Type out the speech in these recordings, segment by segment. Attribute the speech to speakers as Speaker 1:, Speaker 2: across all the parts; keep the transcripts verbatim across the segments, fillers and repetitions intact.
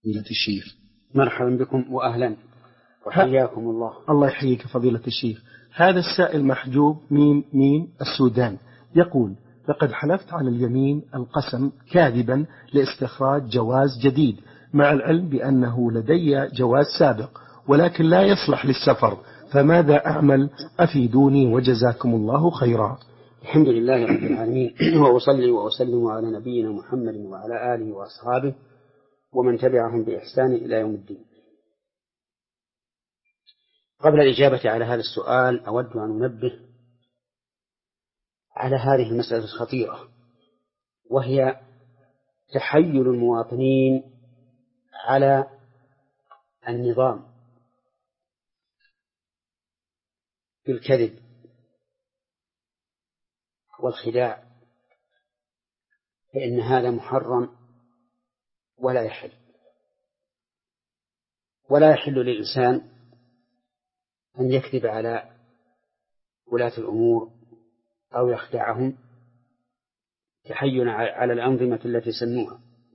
Speaker 1: فضيلة الشيخ.
Speaker 2: مرحبا بكم وأهلا وحياكم الله.
Speaker 3: الله يحييك فضيلة الشيخ. هذا السائل محجوب ميم ميم السودان يقول: لقد حلفت على اليمين القسم كاذبا لاستخراج جواز جديد، مع العلم بأنه لدي جواز سابق ولكن لا يصلح للسفر، فماذا أعمل؟ أفيدوني وجزاكم الله خيرا.
Speaker 2: الحمد لله رب العالمين، وأصلي وأسلم على نبينا محمد وعلى آله وأصحابه ومن تبعهم بإحسان إلى يوم الدين. قبل الإجابة على هذا السؤال أود أن أنبه على هذه المسألة الخطيرة، وهي تحيل المواطنين على النظام بالكذب والخداع، فإن هذا محرم ولا يحل. ولا يحل للإنسان أن يكذب على ولاة الأمور أو يخدعهم تحيلا على الأنظمة التي سنوها،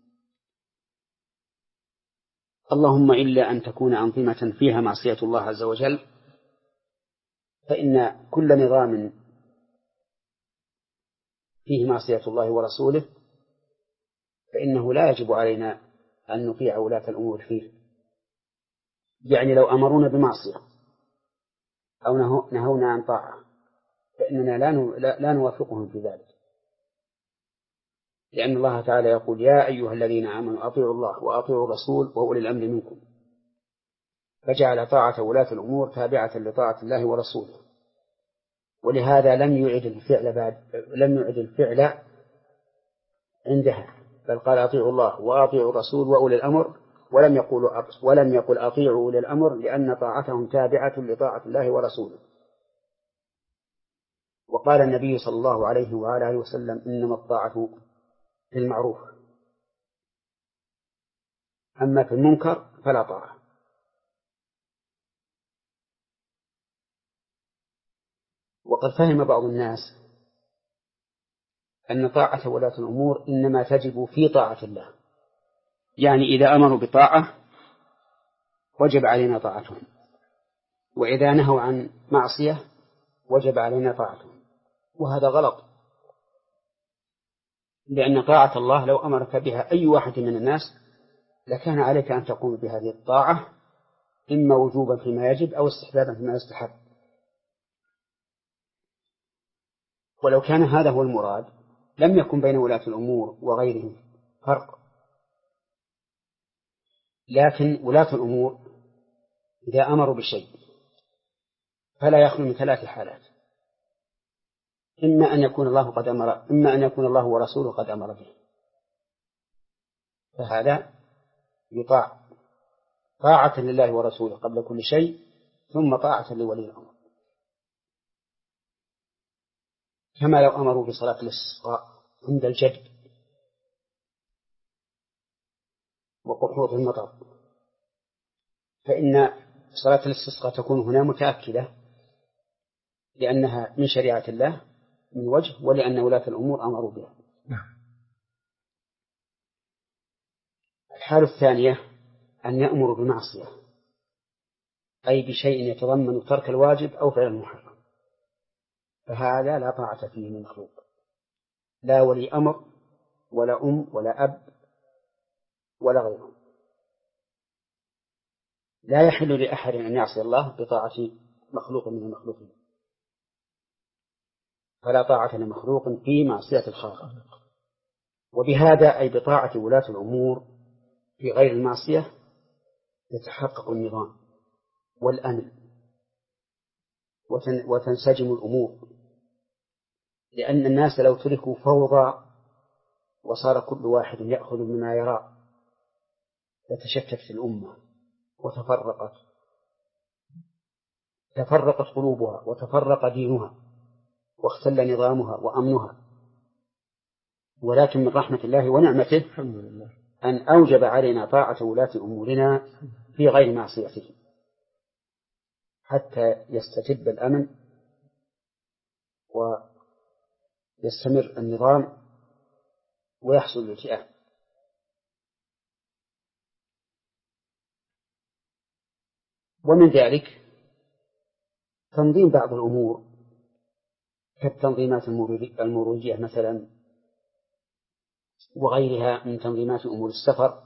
Speaker 2: اللهم إلا أن تكون أنظمة فيها معصية الله عز وجل، فإن كل نظام فيه معصية الله ورسوله فإنه لا يجب علينا أن نطيع ولاة الأمور فيه. يعني لو أمرونا بمعصية أو نهونا عن طاعة فإننا لا نوافقهم في ذلك، لأن الله تعالى يقول: يا أيها الذين آمنوا أطيعوا الله وأطيعوا الرسول وأولي الأمر منكم، فجعل طاعة ولاة الأمور تابعة لطاعة الله ورسوله. ولهذا لم يعد الفعل بعد لم يعد الفعل عندها، بل قال: أطيعوا الله وأطيعوا الرسول وأولي الأمر، ولم يقول ولم يقل أطيعوا أولي الأمر، لأن طاعتهم تابعة لطاعة الله ورسوله. وقال النبي صلى الله عليه وعلى آله وسلم: إنما الطاعة في المعروف، أما في المنكر فلا طاعة. وقد فهم بعض الناس أن طاعة ولاة الأمور إنما تجب في طاعة الله، يعني إذا أمروا بطاعة وجب علينا طاعتهم، وإذا نهوا عن معصية وجب علينا طاعتهم، وهذا غلط، لأن طاعة الله لو أمرك بها أي واحد من الناس لكان عليك أن تقوم بهذه الطاعة، إما وجوبا فيما يجب أو استحبابا فيما يستحب. ولو كان هذا هو المراد لم يكن بين ولاة الأمور وغيرهم فرق. لكن ولاة الأمور إذا أمروا بشيء فلا يخلو من ثلاث حالات: إما أن يكون الله قد أمر إما أن يكون الله ورسوله قد أمر به، فهذا يطاع طاعة لله ورسوله قبل كل شيء، ثم طاعة لولي الأمر. كما لو أمروا بصلاة الاستسقاء عند الجد وقحوط المطر، فإن صلاة الاستسقاء تكون هنا متأكدة لأنها من شريعة الله من وجه، ولأن ولاة الأمور أمروا بها. الحالة الثانية أن يأمروا بمعصية، أي بشيء يتضمن ترك الواجب أو فعل المحرم، فهذا لا طاعة فيه من مخلوق، لا ولي أمر ولا أم ولا أب ولا غيره. لا يحل لأحد أن يعصي الله بطاعة مخلوق من المخلوقين، فلا طاعة لمخلوق في معصية الخالق. وبهذا أي بطاعة ولاة الأمور في غير المعصية يتحقق النظام والأمن وتنسجم الأمور، لأن الناس لو تركوا فوضى وصار كل واحد يأخذ مما يرى لتشتت الأمة وتفرقت تفرقت قلوبها وتفرق دينها واختل نظامها وأمنها. ولكن من رحمة الله ونعمته أن أوجب علينا طاعة ولاة أمورنا في غير معصيته حتى يستتب الأمن ويستمر النظام ويحصل الالتئام. ومن ذلك تنظيم بعض الأمور كالتنظيمات المروجية مثلا وغيرها من تنظيمات أمور السفر،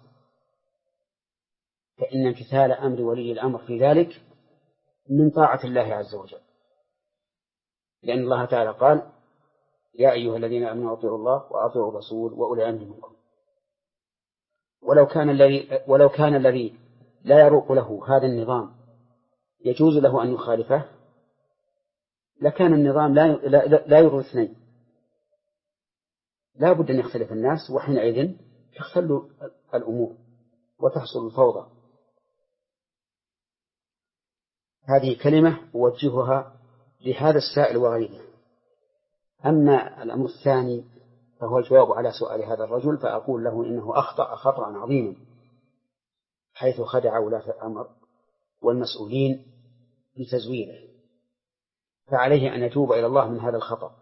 Speaker 2: فإن امتثال أمر ولي الأمر في ذلك من طاعة الله عز وجل، لأن الله تعالى قال: يا أيها الذين آمنوا أطيعوا الله وأطيعوا الرسول وأولي الأمر منكم. ولو كان الذي ولو كان الذي لا يروق له هذا النظام يجوز له أن يخالفه لكان النظام لا لا لا يرضي اثنين، لا بد أن يختلف الناس، وحينئذ تختل الأمور وتحصل الفوضى. هذه كلمة أوجهها لهذا السائل وغيره. أما الأمر الثاني فهو الجواب على سؤال هذا الرجل، فأقول له إنه أخطأ خطأ عظيما حيث خدع ولاة الأمر والمسؤولين بتزويره، فعليه أن يتوب إلى الله من هذا الخطأ.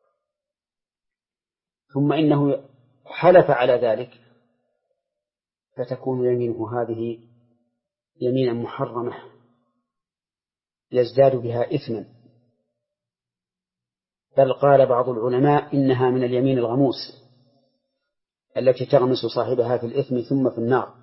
Speaker 2: ثم إنه حلف على ذلك فتكون يمينه هذه يمينا محرمة يزداد بها إثما، بل قال بعض العلماء إنها من اليمين الغموس التي تغمس صاحبها في الإثم ثم في النار،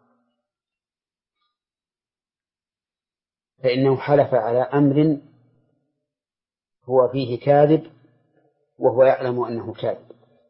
Speaker 2: فإنه حلف على أمر هو فيه كاذب وهو يعلم أنه كاذب،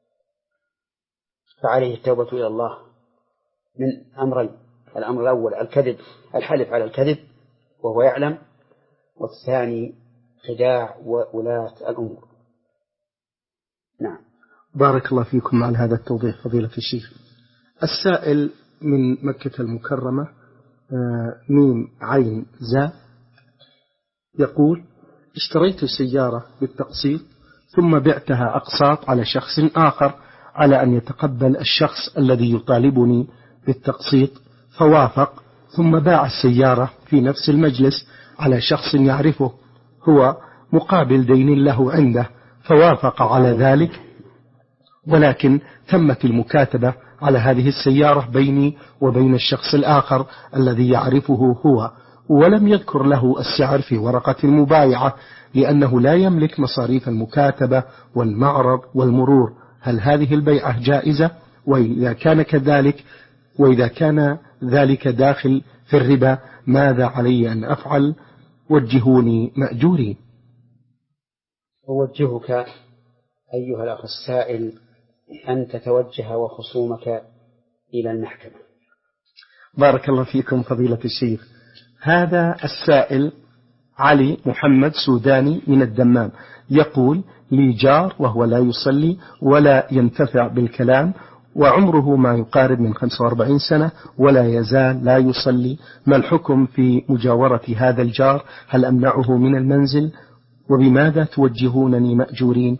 Speaker 2: فعليه التوبة إلى الله من أمرين: الأمر الأول الكذب، الحلف على الكذب وهو يعلم، والثاني خداع وولاة الأمور. نعم.
Speaker 3: بارك الله فيكم على هذا التوضيح فضيلة الشيخ. السائل من مكة المكرمة ميم عين زاء يقول: اشتريت سيارة بالتقسيط ثم بعتها أقساط على شخص آخر على أن يتقبل الشخص الذي يطالبني بالتقسيط، فوافق، ثم باع السيارة في نفس المجلس على شخص يعرفه هو مقابل دين له عنده، فوافق على ذلك، ولكن تمت المكاتبة على هذه السيارة بيني وبين الشخص الآخر الذي يعرفه هو، ولم يذكر له السعر في ورقة المبايعة لأنه لا يملك مصاريف المكاتبة والمعرض والمرور. هل هذه البيعة جائزة؟ وإذا كان كذلك وإذا كان ذلك داخل في الربا ماذا علي أن أفعل؟ وجهوني مأجورين.
Speaker 2: أوجهك أيها الأخ السائل أن تتوجه وخصومك إلى المحكمة.
Speaker 3: بارك الله فيكم فضيلة الشيخ. هذا السائل علي محمد سوداني من الدمام يقول: لي جار وهو لا يصلي ولا ينتفع بالكلام، وعمره ما يقارب من خمسة وأربعين سنة ولا يزال لا يصلي، ما الحكم في مجاورة هذا الجار؟ هل أمنعه من المنزل؟ وبماذا توجهونني مأجورين؟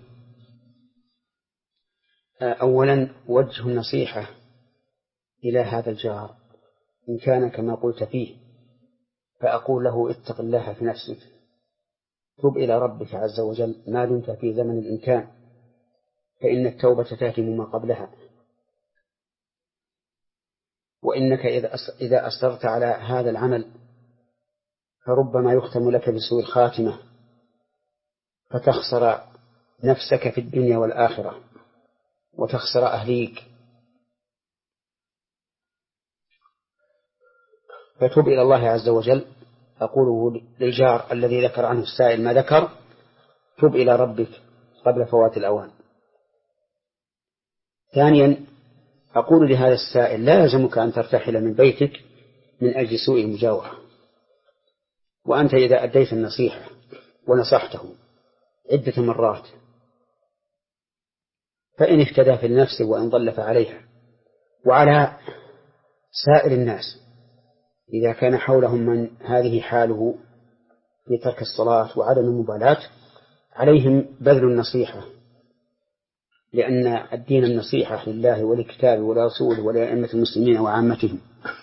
Speaker 2: أولا وجه النصيحة إلى هذا الجار إن كان كما قلت فيه، فأقول له: اتق الله في نفسك، تب إلى ربك عز وجل ما دمت في زمن الإمكان، فإن التوبة تهدم ما قبلها، وإنك إذا أصررت على هذا العمل فربما يختم لك بسوء الخاتمة فتخسر نفسك في الدنيا والآخرة وتخسر أهليك، فتب إلى الله عز وجل. أقوله للجار الذي ذكر عنه السائل ما ذكر: تب إلى ربك قبل فوات الأوان. ثانيا أقول لهذا السائل: لا يلزمك أن ترتحل من بيتك من أجل سوء المجاورة، وأنت إذا أديت النصيحة ونصحته عدة مرات فإن اهتدى في النفس وإن ضل فعليها. وعلى سائر الناس إذا كان حولهم من هذه حاله في ترك الصلاة وعدم المبالاة عليهم بذل النصيحة، لأن الدين النصيحة لله ولكتابه ولرسوله ولأئمة المسلمين وعامتهم،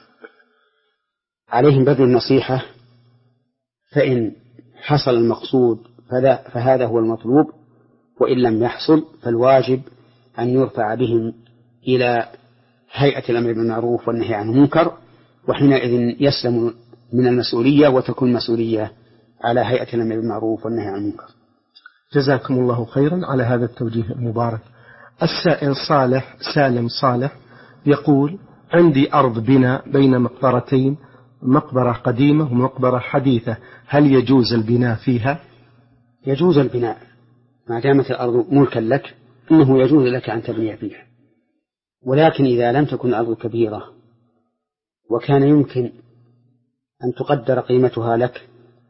Speaker 2: عليهم بذل النصيحة، فإن حصل المقصود فهذا هو المطلوب، وإن لم يحصل فالواجب أن يرفع بهم إلى هيئة الأمر بالمعروف والنهي عن المنكر، وحينئذ يسلم من المسؤولية، وتكون المسؤولية على هيئة الأمر بالمعروف والنهي عن المنكر.
Speaker 3: جزاكم الله خيرا على هذا التوجيه المبارك. السائل صالح سالم صالح يقول: عندي أرض بناء بين مقبرتين، مقبرة قديمة ومقبرة حديثة، هل يجوز البناء فيها؟
Speaker 2: يجوز البناء ما دامت الأرض ملكا لك، إنه يجوز لك أن تبني فيها، ولكن إذا لم تكن الأرض كبيرة وكان يمكن أن تقدر قيمتها لك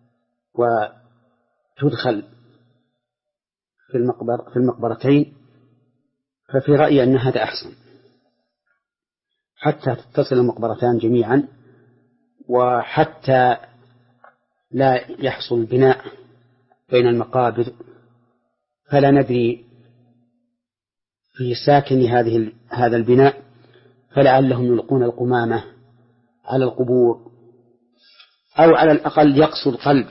Speaker 2: وتدخل في المقبر في المقبرتين، ففي رأيي أن هذا أحسن، حتى تتصل المقبرتان جميعا، وحتى لا يحصل البناء بين المقابر، فلا ندري في ساكن هذه هذا البناء، فلعلهم يلقون القمامة على القبور، أو على الأقل يقسو القلب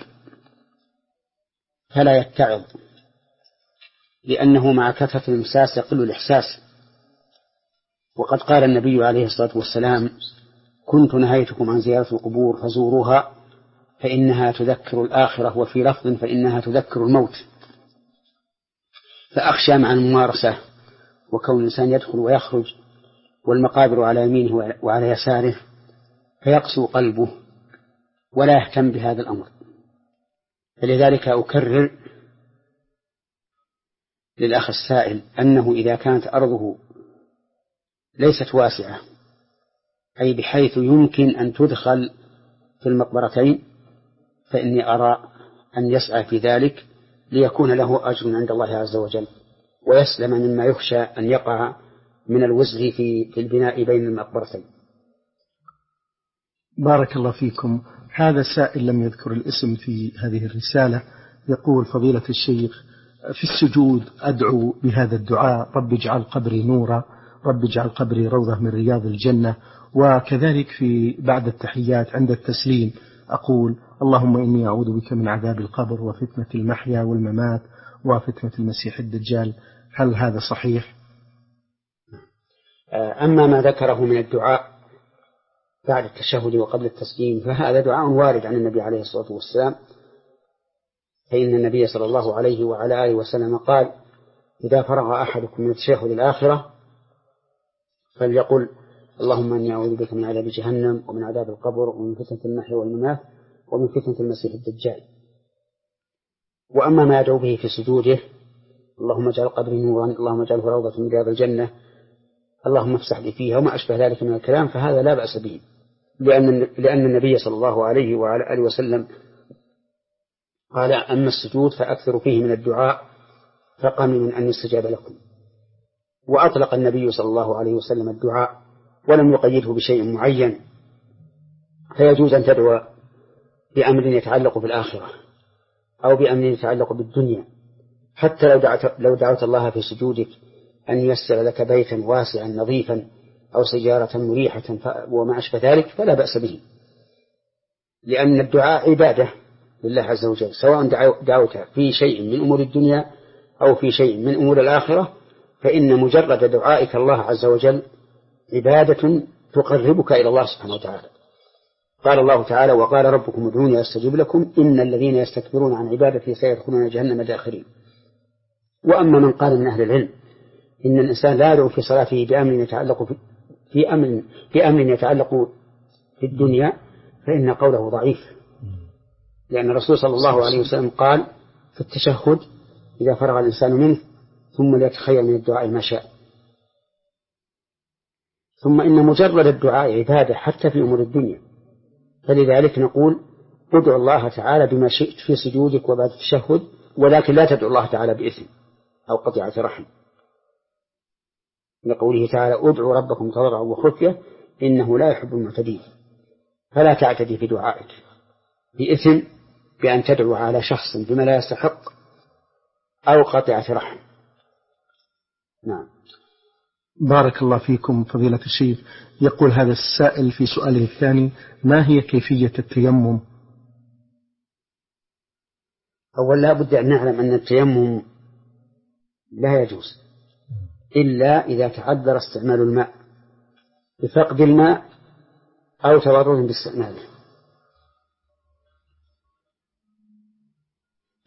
Speaker 2: فلا يتعظ، لأنه مع كثرة الإمساس يقل الإحساس. وقد قال النبي عليه الصلاة والسلام: كنت نهيتكم عن زيارة القبور فزوروها فإنها تذكر الآخرة، وفي لفظ فإنها تذكر الموت. فأخشى مع الممارسة وكون الإنسان يدخل ويخرج والمقابر على يمينه وعلى يساره فيقسو قلبه ولا يهتم بهذا الأمر. فلذلك أكرر للأخ السائل أنه إذا كانت أرضه ليست واسعة، أي بحيث يمكن أن تدخل في المقبرتين، فإني أرى أن يسعى في ذلك ليكون له أجر عند الله عز وجل، ويسلم مما يخشى أن يقع من الوزر في البناء بين المقبرتين.
Speaker 3: بارك الله فيكم. هذا سائل لم يذكر الاسم في هذه الرسالة يقول: فضيلة الشيخ، في السجود أدعو بهذا الدعاء: رب اجعل قبري نورا، رب اجعل قبري روضة من رياض الجنة. وكذلك في بعد التحيات عند التسليم أقول: اللهم إني أعوذ بك من عذاب القبر وفتنة المحيا والممات وفتنة المسيح الدجال. هل هذا صحيح؟
Speaker 2: أما ما ذكره من الدعاء بعد التشهد وقبل التسليم فهذا دعاء وارد عن النبي عليه الصلاة والسلام، فإن النبي صلى الله عليه وعلى آله وسلم قال: إذا فرغ أحدكم من التشهد الآخرة فليقل: اللهم إني أعوذ بك من عذاب جهنم ومن عذاب القبر ومن فتنة المحيا والممات ومن فتنة المسيح الدجال. وأما ما يدعو به في سجوده: اللهم اجعل قبري نورا، اللهم اجعله روضة من رياض الجنة، اللهم افسح لي فيها، وما أشبه ذلك من الكلام، فهذا لا بأس به، لأن لأن النبي صلى الله عليه وعلى آله وسلم قال: أما السجود فأكثر فيه من الدعاء فقمن أن يستجاب لكم. وأطلق النبي صلى الله عليه وسلم الدعاء ولم يقيده بشيء معين، فيجوز أن تدعو بأمر يتعلق بالآخرة أو بأمر يتعلق بالدنيا، حتى لو دعوت, لو دعوت الله في سجودك أن ييسر لك بيتا واسعا نظيفا أو سيارة مريحة وما أشبه ذلك فلا بأس به، لأن الدعاء عبادة لله عز وجل، سواء دعوت في شيء من أمور الدنيا أو في شيء من أمور الآخرة، فإن مجرد دعائك الله عز وجل عبادة تقربك إلى الله سبحانه وتعالى. قال الله تعالى: وقال ربكم ادعوني أستجب لكم إن الذين يستكبرون عن عبادتي سيدخلون جهنم داخرين. وأما من قال من أهل العلم إن الإنسان لا يدعو في صلاته بأمر يتعلق في, في أمر في أمر يتعلق في الدنيا، فإن قوله ضعيف، لأن الرسول صلى الله عليه وسلم قال في التشهد: إذا فرغ الإنسان منه ثم ليتخيل من الدعاء ما شاء. ثم إن مجرد الدعاء عبادة حتى في أمور الدنيا، فلذلك نقول: ادعو الله تعالى بما شئت في سجودك وبعد التشهد، ولكن لا تدعو الله تعالى بإثم أو قطيعة رحم، لقوله تعالى: ادعوا ربكم تضرعا وخفية إنه لا يحب المعتدين. فلا تعتدي في دعائك بإثم بأن تدعو على شخص بما لا يستحق أو قطيعة رحم. نعم.
Speaker 3: بارك الله فيكم فضيلة الشيخ. يقول هذا السائل في سؤاله الثاني: ما هي كيفية التيمم؟
Speaker 2: أولا لا بد أن نعلم أن التيمم لا يجوز إلا إذا تعذر استعمال الماء بفقد الماء أو تضرر باستعماله.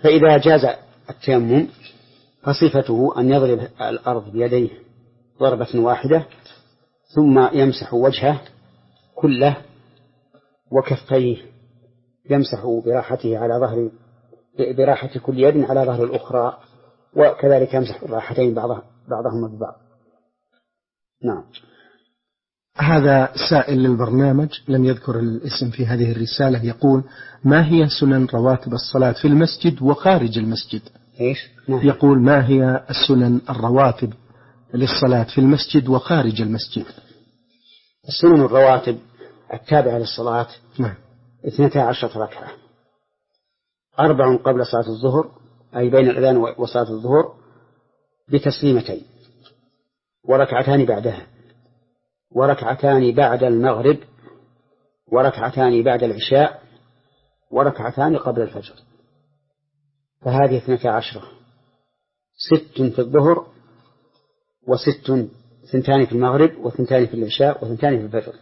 Speaker 2: فإذا جاز التيمم فصفته أن يضرب الأرض بيديه ضربة واحدة ثم يمسح وجهه كله وكفيه يمسح براحته على ظهر براحة كل يد على ظهر الأخرى، وكذلك يمسح الراحتين بعضها بعضهما ببعض. نعم.
Speaker 3: هذا سائل للبرنامج لم يذكر الاسم في هذه الرسالة، يقول: ما هي سنن رواتب الصلاة في المسجد وخارج المسجد؟
Speaker 2: إيش؟ نعم.
Speaker 3: يقول: ما هي السنن الرواتب للصلاة في المسجد وخارج المسجد؟
Speaker 2: السنن الرواتب التابعة للصلاة
Speaker 3: نعم
Speaker 2: اثنتا عشرة ركعة، أربع قبل صلاة الظهر أي بين الأذان وصلاة الظهر بتسليمتين، وركعتان بعدها، وركعتان بعد المغرب، وركعتان بعد العشاء، وركعتان قبل الفجر. فهذه اثنتا عشرة، ست في الظهر وست ثنتان في المغرب وثنتان في العشاء وثنتان في الفجر.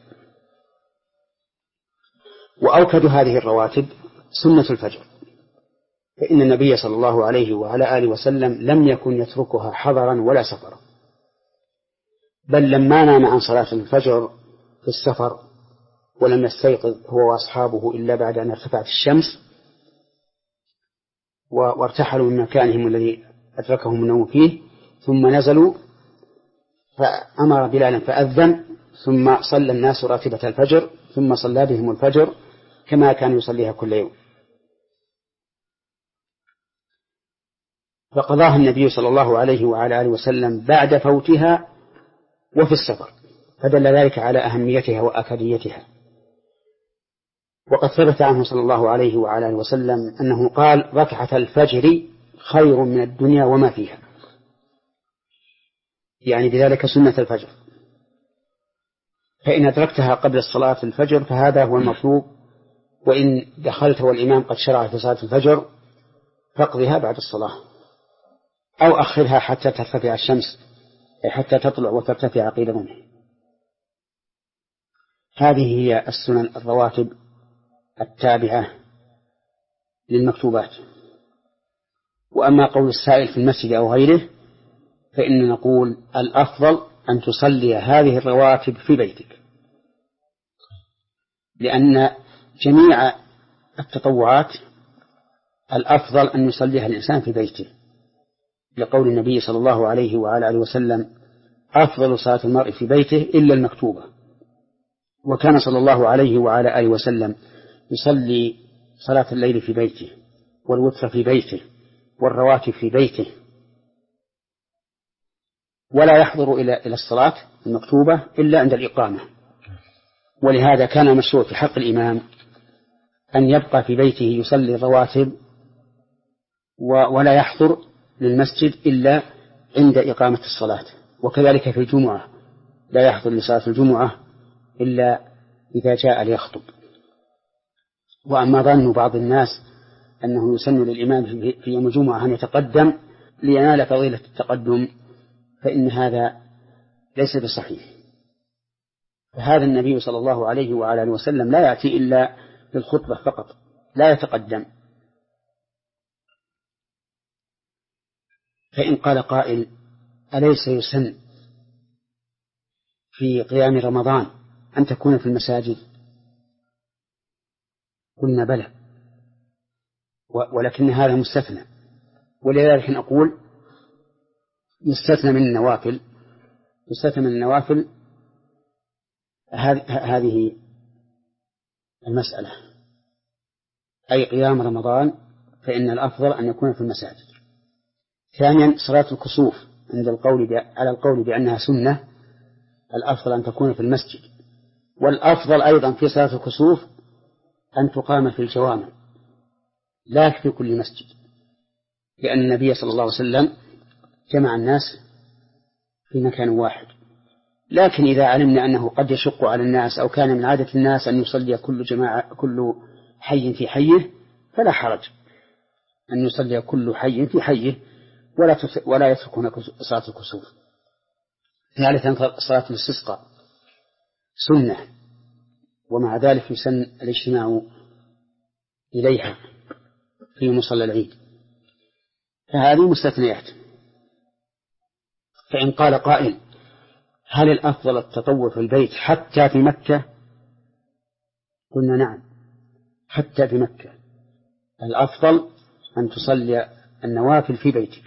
Speaker 2: وأوكد هذه الرواتب سنة الفجر، فإن النبي صلى الله عليه وعلى آله وسلم لم يكن يتركها حضرا ولا سفرا، بل لما نام عن صلاة الفجر في السفر ولم يستيقظ هو وأصحابه إلا بعد أن ارتفعت الشمس وارتحلوا من مكانهم الذي أدركهم النوم فيه، ثم نزلوا فأمر بلالا فأذن، ثم صلى الناس راتبة الفجر، ثم صلى بهم الفجر كما كان يصليها كل يوم. فقضاها النبي صلى الله عليه وعلى آله وسلم بعد فوتها وفي السفر، فدل ذلك على أهميتها وأكديتها. وقد ثبت عنه صلى الله عليه وعلى آله وسلم أنه قال: ركعة الفجر خير من الدنيا وما فيها، يعني بذلك سنة الفجر، فإن أدركتها قبل الصلاة الفجر فهذا هو المطلوب، وإن دخلت والإمام قد شرع في صلاة الفجر فاقضها بعد الصلاة، أو أخرها حتى ترتفع الشمس، أي حتى تطلع وترتفع قيل منه. هذه هي السنن الرواتب التابعة للمكتوبات. وأما قول السائل في المسجد أو غيره فإن نقول: الأفضل أن تصلي هذه الرواتب في بيتك، لأن جميع التطوعات الأفضل أن يصليها الإنسان في بيته، لقول النبي صلى الله عليه وعلى آله وسلم: أفضل صلاة المرء في بيته إلا المكتوبة. وكان صلى الله عليه وعلى آله وسلم يصلي صلاة الليل في بيته، والوتر في بيته، والرواتب في بيته، ولا يحضر إلى إلى الصلاة المكتوبة إلا عند الإقامة. ولهذا كان مشروع في حق الإمام أن يبقى في بيته يصلي الرواتب ولا يحضر للمسجد إلا عند إقامة الصلاة. وكذلك في الجمعة لا يحضر لصلاة الجمعة إلا إذا جاء ليخطب. وأما ظن بعض الناس أنه يسن للإمام في يوم الجمعة أن يتقدم لينال فضيلة التقدم فإن هذا ليس بصحيح. فهذا النبي صلى الله عليه وعلى آله وسلم لا يأتي إلا للخطبة فقط، لا يتقدم. فإن قال قائل: أليس يسن في قيام رمضان أن تكون في المساجد؟ قلنا: بلى، ولكن هذا مستثنى. ولذلك نقول: يستثنى من النوافل، يستثنى من النوافل هذه المسألة، أي قيام رمضان فإن الأفضل أن يكون في المساجد. ثانيا، صلاة الكسوف عند القول على القول بأنها سنة الأفضل أن تكون في المسجد، والأفضل أيضا في صلاة الكسوف أن تقام في الجوامع لا في كل مسجد، لأن النبي صلى الله عليه وسلم جمع الناس في مكان واحد. لكن إذا علمنا أنه قد يشق على الناس أو كان من عادة الناس أن يصلي كل جماعة كل حي في حيه فلا حرج أن يصلي كل حي في حيه ولا ولا يتركون صلاة الكسوف. ثالثا، صلاة الاستسقاء سنة، ومع ذلك يسن الاجتماع إليها في مصلى العيد، فهذه مستثنيات. فإن قال قائل هل الأفضل التطوع في البيت حتى في مكة؟ قلنا نعم، حتى في مكة الأفضل أن تصلي النوافل في بيتك،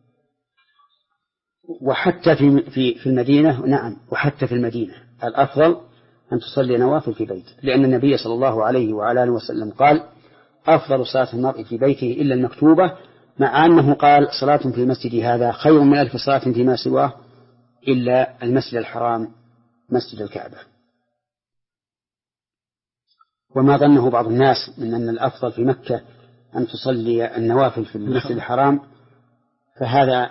Speaker 2: وحتى في في في المدينة نعم، وحتى في المدينة الأفضل أن تصلي نوافل في بيتك، لأن النبي صلى الله عليه وعلى آله وسلم قال أفضل صلاة المرء في بيته إلا المكتوبة، مع أنه قال صلاة في المسجد هذا خير من ألف صلاة فيما سواه إلا المسجد الحرام مسجد الكعبة. وما ظنه بعض الناس من أن الأفضل في مكة أن تصلي النوافل في المسجد الحرام فهذا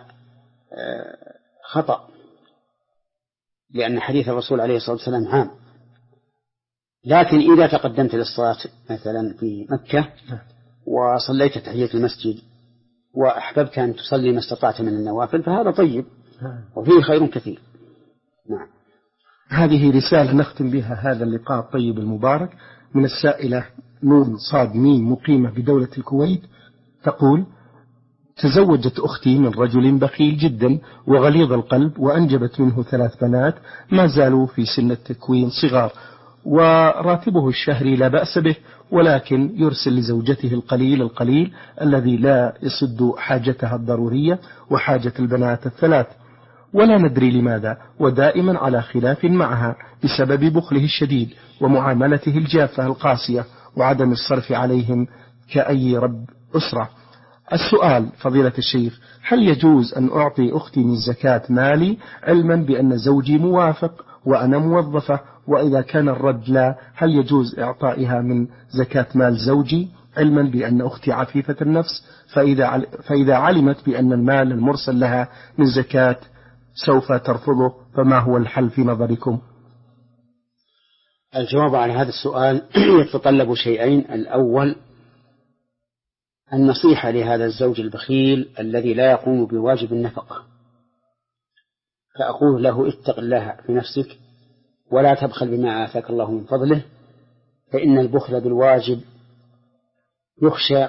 Speaker 2: خطأ، لأن حديث الرسول عليه الصلاة والسلام عام. لكن إذا تقدمت للصلاة مثلا في مكة وصليت تحية المسجد وأحببت أن تصلي ما استطعت من النوافل فهذا طيب وفيه خير كثير. نعم.
Speaker 3: هذه رسالة نختم بها هذا اللقاء الطيب المبارك من السائلة نون صاد ميم مقيمة بدولة الكويت، تقول: تزوجت أختي من رجل بخيل جدا وغليظ القلب، وأنجبت منه ثلاث بنات ما زالوا في سن التكوين صغار، وراتبه الشهري لا بأس به، ولكن يرسل لزوجته القليل القليل الذي لا يسد حاجتها الضرورية وحاجة البنات الثلاث، ولا ندري لماذا، ودائما على خلاف معها بسبب بخله الشديد ومعاملته الجافة القاسية وعدم الصرف عليهم كأي رب أسرة. السؤال فضيلة الشيخ: هل يجوز أن أعطي أختي من زكاة مالي علما بأن زوجي موافق وأنا موظفة؟ وإذا كان الرد لا، هل يجوز إعطائها من زكاة مال زوجي علما بأن أختي عفيفة النفس، فإذا فإذا علمت بأن المال المرسل لها من زكاة سوف ترفضه، فما هو الحل في نظركم؟
Speaker 2: الجواب على هذا السؤال يتطلب شيئين: الأول النصيحة لهذا الزوج البخيل الذي لا يقوم بواجب النفقة، فأقول له: اتق الله في نفسك ولا تبخل بما آتاك الله من فضله، فإن البخل بالواجب يخشى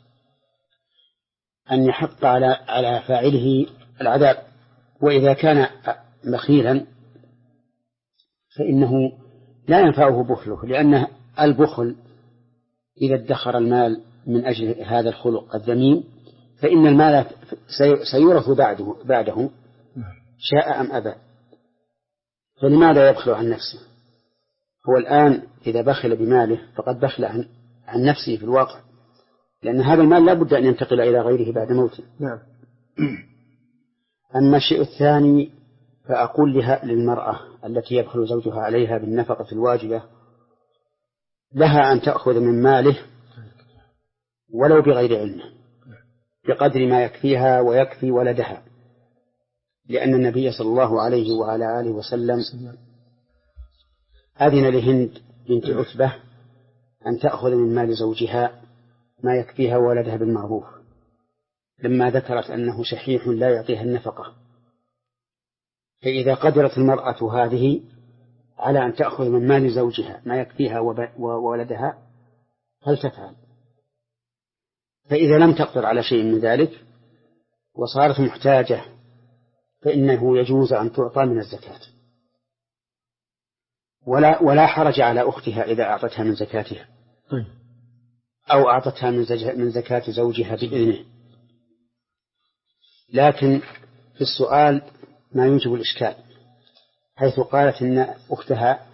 Speaker 2: أن يحق على على فاعله العذاب، وإذا كان بخيلا فإنه لا ينفعه بخله، لأن البخل إذا ادخر المال من أجل هذا الخلق الذميم فإن المال سيورث بعده, بعده شاء أم أبى. فلماذا يبخل عن نفسه؟ هو الآن إذا بخل بماله فقد بخل عن, عن نفسه في الواقع، لأن هذا المال لا بد أن ينتقل إلى غيره بعد موته.
Speaker 3: نعم.
Speaker 2: أما الشيء الثاني فأقول لها للمرأة التي يبخل زوجها عليها بالنفقة الواجبة لها أن تأخذ من ماله ولو بغير علمه بقدر ما يكفيها ويكفي ولدها، لأن النبي صلى الله عليه وعلى آله وسلم أذن لهند بنت عتبة أن تأخذ من مال زوجها ما يكفيها ولدها بالمعروف، لما ذكرت أنه شحيح لا يعطيها النفقة. فإذا قدرت المرأة هذه على أن تأخذ من مال زوجها ما يكفيها وولدها هل تفعل؟ فإذا لم تقدر على شيء من ذلك وصارت محتاجة فإنه يجوز أن تعطى من الزكاة، ولا ولا حرج على أختها إذا أعطتها من زكاتها أو أعطتها من زكاة زوجها بإذنه. لكن في السؤال ما يوجب الإشكال، حيث قالت إن أختها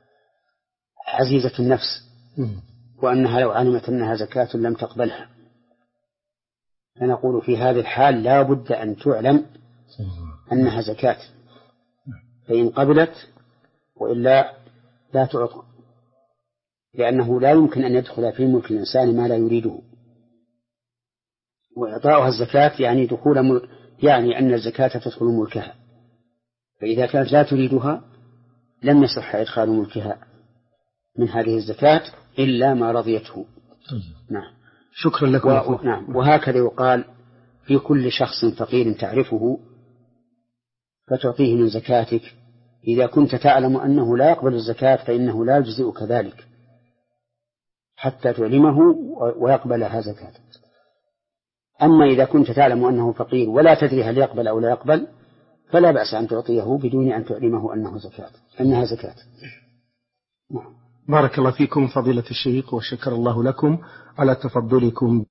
Speaker 2: عزيزة النفس وأنها لو علمت أنها زكاة لم تقبلها، فنقول في هذه الحال لا بد أن تعلم أنها زكاة، فإن قبلت وإلا لا تعطى، لأنه لا يمكن أن يدخل في ملك الإنسان ما لا يريده، وإعطاؤها الزكاة يعني دخول مل... يعني أن الزكاة تدخل ملكها، فإذا كانت لا تريدها لم يصح إدخال ملكها من هذه الزكاة إلا ما رضيته.
Speaker 3: نعم. شكرا لكم.
Speaker 2: و... نعم. وهكذا يقال في كل شخص فقير تعرفه فتعطيه من زكاتك، إذا كنت تعلم أنه لا يقبل الزكاة فإنه لا يجزئك ذلك حتى تعلمه ويقبلها زكاة. أما إذا كنت تعلم أنه فقير ولا تدري هل يقبل أو لا يقبل فلا بأس أن تعطيه بدون أن تعلمه أنه زكاة أنها زكاة.
Speaker 3: بارك الله فيكم فضيلة الشيخ وشكر الله لكم على تفضلكم.